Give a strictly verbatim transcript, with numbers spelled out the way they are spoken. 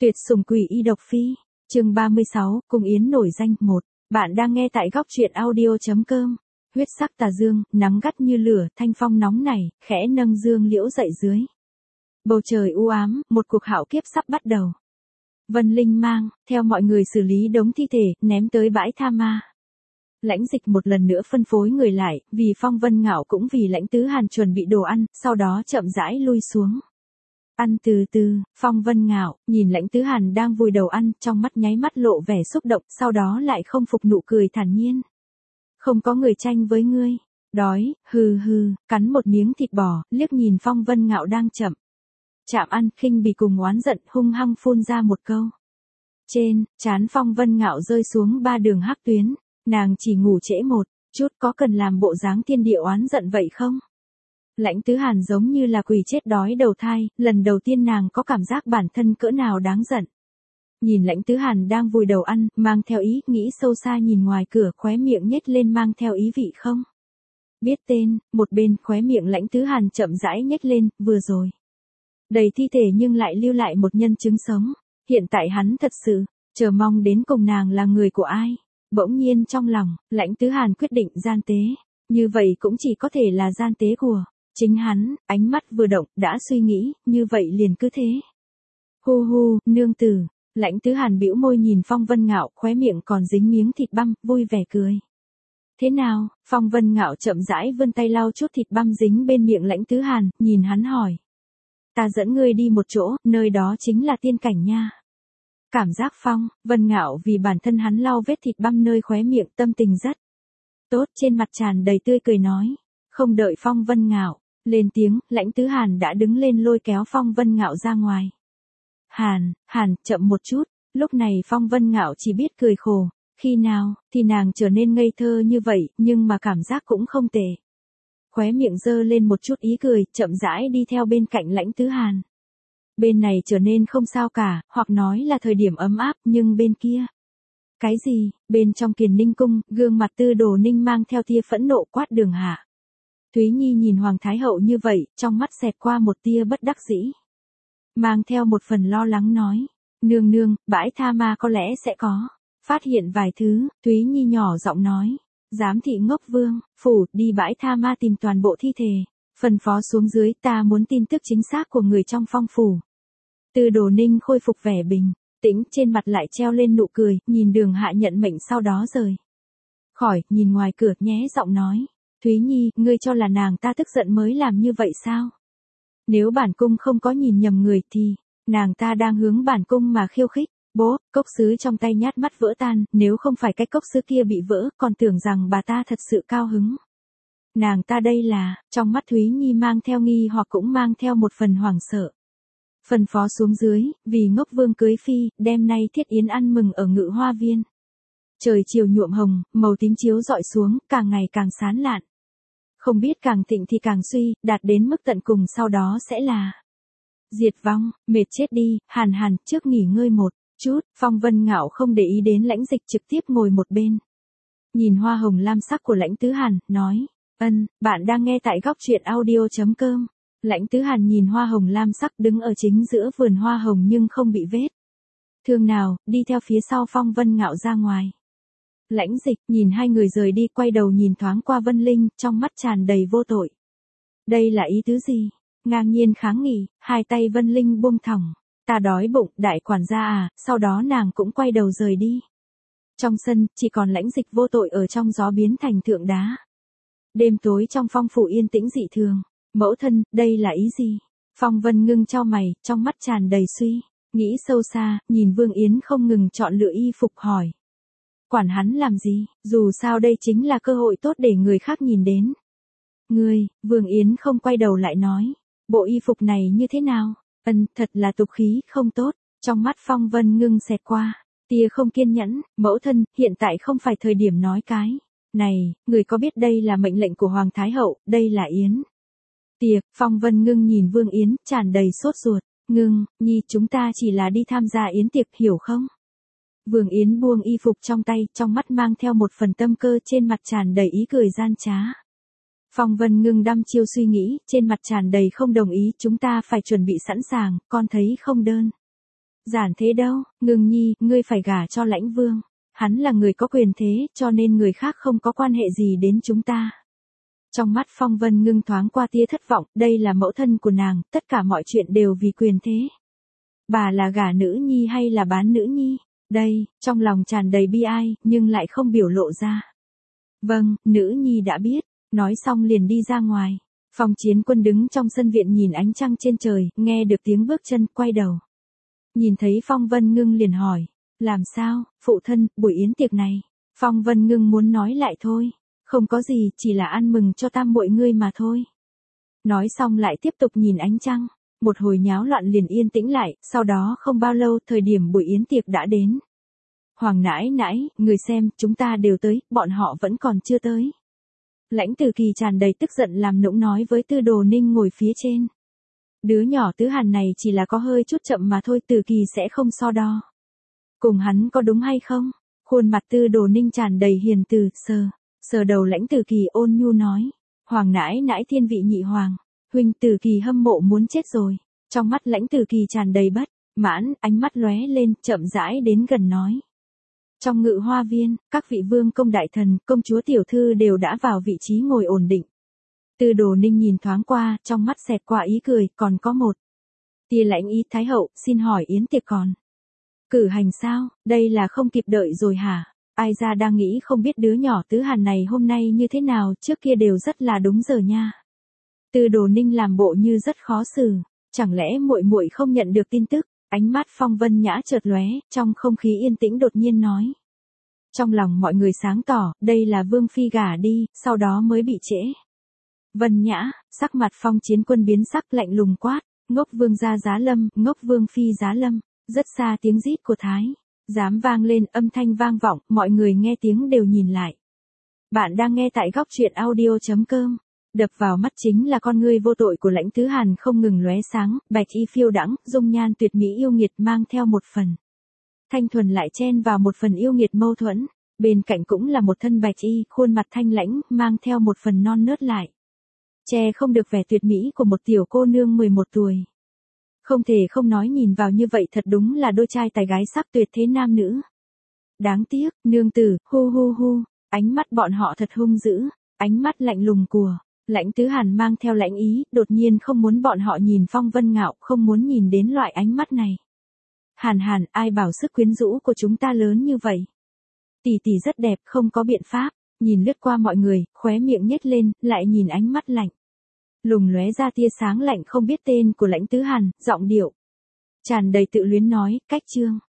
Tuyệt sủng quỷ y độc phi, chương ba mươi sáu, Cung Yến nổi danh một. Bạn đang nghe tại góc truyện audio chấm com. Huyết sắc tà dương, nắng gắt như lửa, thanh phong nóng nảy, khẽ nâng dương liễu dậy dưới. Bầu trời u ám, một cuộc hạo kiếp sắp bắt đầu. Vân Linh mang, theo mọi người xử lý đống thi thể, ném tới bãi tha ma. Lãnh Dịch một lần nữa phân phối người lại, vì Phong Vân Ngạo cũng vì Lãnh Tứ Hàn chuẩn bị đồ ăn, sau đó chậm rãi lui xuống. Ăn từ từ, Phong Vân Ngạo, nhìn Lãnh Tứ Hàn đang vùi đầu ăn, trong mắt nháy mắt lộ vẻ xúc động, sau đó lại không phục nụ cười thản nhiên. Không có người tranh với ngươi. Đói, hừ hừ, cắn một miếng thịt bò, liếc nhìn Phong Vân Ngạo đang chậm chạm ăn, khinh bỉ cùng oán giận, hung hăng phun ra một câu. Trên, trán Phong Vân Ngạo rơi xuống ba đường hắc tuyến, nàng chỉ ngủ trễ một chút, có cần làm bộ dáng thiên địa oán giận vậy không? Lãnh Tứ Hàn giống như là quỷ chết đói đầu thai, lần đầu tiên nàng có cảm giác bản thân cỡ nào đáng giận. Nhìn Lãnh Tứ Hàn đang vùi đầu ăn, mang theo ý, nghĩ sâu xa nhìn ngoài cửa, khóe miệng nhếch lên mang theo ý vị không? Biết tên, một bên khóe miệng Lãnh Tứ Hàn chậm rãi nhếch lên, vừa rồi. Đầy thi thể nhưng lại lưu lại một nhân chứng sống. Hiện tại hắn thật sự, chờ mong đến cùng nàng là người của ai. Bỗng nhiên trong lòng, Lãnh Tứ Hàn quyết định gian tế. Như vậy cũng chỉ có thể là gian tế của chính hắn. Ánh mắt vừa động, đã suy nghĩ, như vậy liền cứ thế. Hu hu, nương tử. Lãnh Tứ Hàn bĩu môi nhìn Phong Vân Ngạo, khóe miệng còn dính miếng thịt băm, vui vẻ cười. Thế nào? Phong Vân Ngạo chậm rãi vươn tay lau chút thịt băm dính bên miệng Lãnh Tứ Hàn, nhìn hắn hỏi. Ta dẫn ngươi đi một chỗ, nơi đó chính là tiên cảnh nha. Cảm giác Phong Vân Ngạo vì bản thân hắn lau vết thịt băm nơi khóe miệng, tâm tình rất tốt, trên mặt tràn đầy tươi cười nói. Không đợi Phong Vân Ngạo lên tiếng, Lãnh Tứ Hàn đã đứng lên lôi kéo Phong Vân Ngạo ra ngoài. Hàn, Hàn, chậm một chút. Lúc này Phong Vân Ngạo chỉ biết cười khổ. Khi nào thì nàng trở nên ngây thơ như vậy, nhưng mà cảm giác cũng không tệ. Khóe miệng dơ lên một chút ý cười, chậm rãi đi theo bên cạnh Lãnh Tứ Hàn. Bên này trở nên không sao cả, hoặc nói là thời điểm ấm áp, nhưng bên kia. Cái gì? Bên trong Kiền Ninh cung, gương mặt Tư Đồ Ninh mang theo tia phẫn nộ quát Đường Hạ. Thúy Nhi nhìn Hoàng Thái Hậu như vậy, trong mắt xẹt qua một tia bất đắc dĩ. Mang theo một phần lo lắng nói. Nương nương, bãi tha ma có lẽ sẽ có phát hiện vài thứ. Thúy Nhi nhỏ giọng nói. Giám thị ngốc vương, phủ, đi bãi tha ma tìm toàn bộ thi thể. Phân phó xuống dưới, ta muốn tin tức chính xác của người trong Phong phủ. Tư Đồ Ninh khôi phục vẻ bình tĩnh, trên mặt lại treo lên nụ cười, nhìn Đường Hạ nhận mệnh sau đó rời khỏi, nhìn ngoài cửa nhé giọng nói. Thúy Nhi, ngươi cho là nàng ta tức giận mới làm như vậy sao? Nếu bản cung không có nhìn nhầm người thì, nàng ta đang hướng bản cung mà khiêu khích. Bố, cốc sứ trong tay nhát mắt vỡ tan, nếu không phải cái cốc sứ kia bị vỡ, còn tưởng rằng bà ta thật sự cao hứng. Nàng ta đây là, trong mắt Thúy Nhi mang theo nghi hoặc cũng mang theo một phần hoảng sợ. Phân phó xuống dưới, vì ngốc vương cưới phi, đêm nay thiết yến ăn mừng ở Ngự Hoa Viên. Trời chiều nhuộm hồng, màu tím chiếu rọi xuống, càng ngày càng sáng lạn. Không biết càng thịnh thì càng suy, đạt đến mức tận cùng sau đó sẽ là diệt vong, mệt chết đi. Hàn Hàn, trước nghỉ ngơi một chút. Phong Vân Ngạo không để ý đến Lãnh Dịch, trực tiếp ngồi một bên. Nhìn hoa hồng lam sắc của Lãnh Tứ Hàn, nói. Ân, bạn đang nghe tại góc truyện audio chấm com. Lãnh Tứ Hàn nhìn hoa hồng lam sắc đứng ở chính giữa vườn hoa hồng nhưng không bị vết thương nào, đi theo phía sau Phong Vân Ngạo ra ngoài. Lãnh Dịch nhìn hai người rời đi, quay đầu nhìn thoáng qua Vân Linh, trong mắt tràn đầy vô tội. Đây là ý tứ gì? Ngang nhiên kháng nghị, hai tay Vân Linh buông thõng. Ta đói bụng, đại quản gia à, sau đó nàng cũng quay đầu rời đi. Trong sân, chỉ còn Lãnh Dịch vô tội ở trong gió biến thành tượng đá. Đêm tối trong Phong phủ yên tĩnh dị thường. Mẫu thân, đây là ý gì? Phong Vân ngưng chau mày, trong mắt tràn đầy suy nghĩ sâu xa, nhìn Vương Yến không ngừng chọn lựa y phục hỏi. Quản hắn làm gì, dù sao đây chính là cơ hội tốt để người khác nhìn đến. Ngươi, Vương Yến không quay đầu lại nói. Bộ y phục này như thế nào? Ân, thật là tục khí, không tốt. Trong mắt Phong Vân ngưng xẹt qua tia không kiên nhẫn. Mẫu thân, hiện tại không phải thời điểm nói cái này, người có biết đây là mệnh lệnh của Hoàng Thái Hậu, đây là yến tiệc. Phong Vân ngưng nhìn Vương Yến, tràn đầy sốt ruột. Ngưng, Nhi, chúng ta chỉ là đi tham gia yến tiệc, hiểu không? Vương Yến buông y phục trong tay, trong mắt mang theo một phần tâm cơ, trên mặt tràn đầy ý cười gian trá. Phong Vân ngưng đăm chiêu suy nghĩ, trên mặt tràn đầy không đồng ý. Chúng ta phải chuẩn bị sẵn sàng, con thấy không đơn Giản thế đâu, Ngưng Nhi, ngươi phải gả cho Lãnh Vương. Hắn là người có quyền thế, cho nên người khác không có quan hệ gì đến chúng ta. Trong mắt Phong Vân Ngưng thoáng qua tia thất vọng, đây là mẫu thân của nàng, tất cả mọi chuyện đều vì quyền thế. Bà là gả nữ nhi hay là bán nữ nhi? Đây, trong lòng tràn đầy bi ai, nhưng lại không biểu lộ ra. Vâng, nữ nhi đã biết, nói xong liền đi ra ngoài. Phong Chiến Quân đứng trong sân viện nhìn ánh trăng trên trời, nghe được tiếng bước chân, quay đầu. Nhìn thấy Phong Vân Ngưng liền hỏi, làm sao, phụ thân, buổi yến tiệc này. Phong Vân Ngưng muốn nói lại thôi, không có gì, chỉ là ăn mừng cho tam muội ngươi mà thôi. Nói xong lại tiếp tục nhìn ánh trăng, một hồi nháo loạn liền yên tĩnh lại, sau đó không bao lâu thời điểm buổi yến tiệc đã đến. Hoàng nãi nãi, người xem, chúng ta đều tới, bọn họ vẫn còn chưa tới. Lãnh Tử Kỳ tràn đầy tức giận làm nũng nói với Tư Đồ Ninh ngồi phía trên. Đứa nhỏ Tứ Hàn này chỉ là có hơi chút chậm mà thôi, Tử Kỳ sẽ không so đo. Cùng hắn có đúng hay không? Khuôn mặt Tư Đồ Ninh tràn đầy hiền từ, sờ, sờ đầu Lãnh Tử Kỳ ôn nhu nói. Hoàng nãi nãi thiên vị nhị hoàng, huynh. Tử Kỳ hâm mộ muốn chết rồi. Trong mắt Lãnh Tử Kỳ tràn đầy bất mãn, ánh mắt lóe lên, chậm rãi đến gần nói. Trong ngự hoa viên, các vị vương công đại thần, công chúa tiểu thư đều đã vào vị trí ngồi ổn định. Tư Đồ Ninh nhìn thoáng qua, trong mắt xẹt qua ý cười, còn có một tia lãnh ý. Thái hậu, xin hỏi yến tiệc còn cử hành sao, đây là không kịp đợi rồi hả? Ai ra đang nghĩ không biết đứa nhỏ Tứ Hàn này hôm nay như thế nào, trước kia đều rất là đúng giờ nha. Tư Đồ Ninh làm bộ như rất khó xử, chẳng lẽ muội muội không nhận được tin tức? Ánh mắt Phong Vân Nhã chợt lóe, trong không khí yên tĩnh đột nhiên nói. Trong lòng mọi người sáng tỏ, đây là Vương phi gả đi, sau đó mới bị trễ. Vân Nhã, sắc mặt Phong Chiến Quân biến sắc lạnh lùng quát, ngốc vương gia giá lâm, ngốc vương phi giá lâm. Rất xa tiếng rít của Thái giám vang lên, âm thanh vang vọng, mọi người nghe tiếng đều nhìn lại. Bạn đang nghe tại góc truyện audio chấm com. Đập vào mắt chính là con ngươi vô tội của Lãnh Tứ Hàn không ngừng lóe sáng, bạch y phiêu đãng, dung nhan tuyệt mỹ yêu nghiệt mang theo một phần thanh thuần lại chen vào một phần yêu nghiệt mâu thuẫn, bên cạnh cũng là một thân bạch y, khuôn mặt thanh lãnh, mang theo một phần non nớt lại. Che không được vẻ tuyệt mỹ của một tiểu cô nương mười một tuổi. Không thể không nói nhìn vào như vậy thật đúng là đôi trai tài gái sắc tuyệt thế nam nữ. Đáng tiếc, nương tử, hu hu hu, ánh mắt bọn họ thật hung dữ, ánh mắt lạnh lùng của Lãnh Tứ Hàn mang theo lãnh ý, đột nhiên không muốn bọn họ nhìn Phong Vân Ngạo, không muốn nhìn đến loại ánh mắt này. Hàn Hàn, ai bảo sức quyến rũ của chúng ta lớn như vậy? Tỷ tỷ rất đẹp, không có biện pháp. Nhìn lướt qua mọi người, khóe miệng nhếch lên, lại nhìn ánh mắt lạnh lùng lóe ra tia sáng lạnh không biết tên của Lãnh Tứ Hàn, giọng điệu tràn đầy tự luyến nói, cách chương.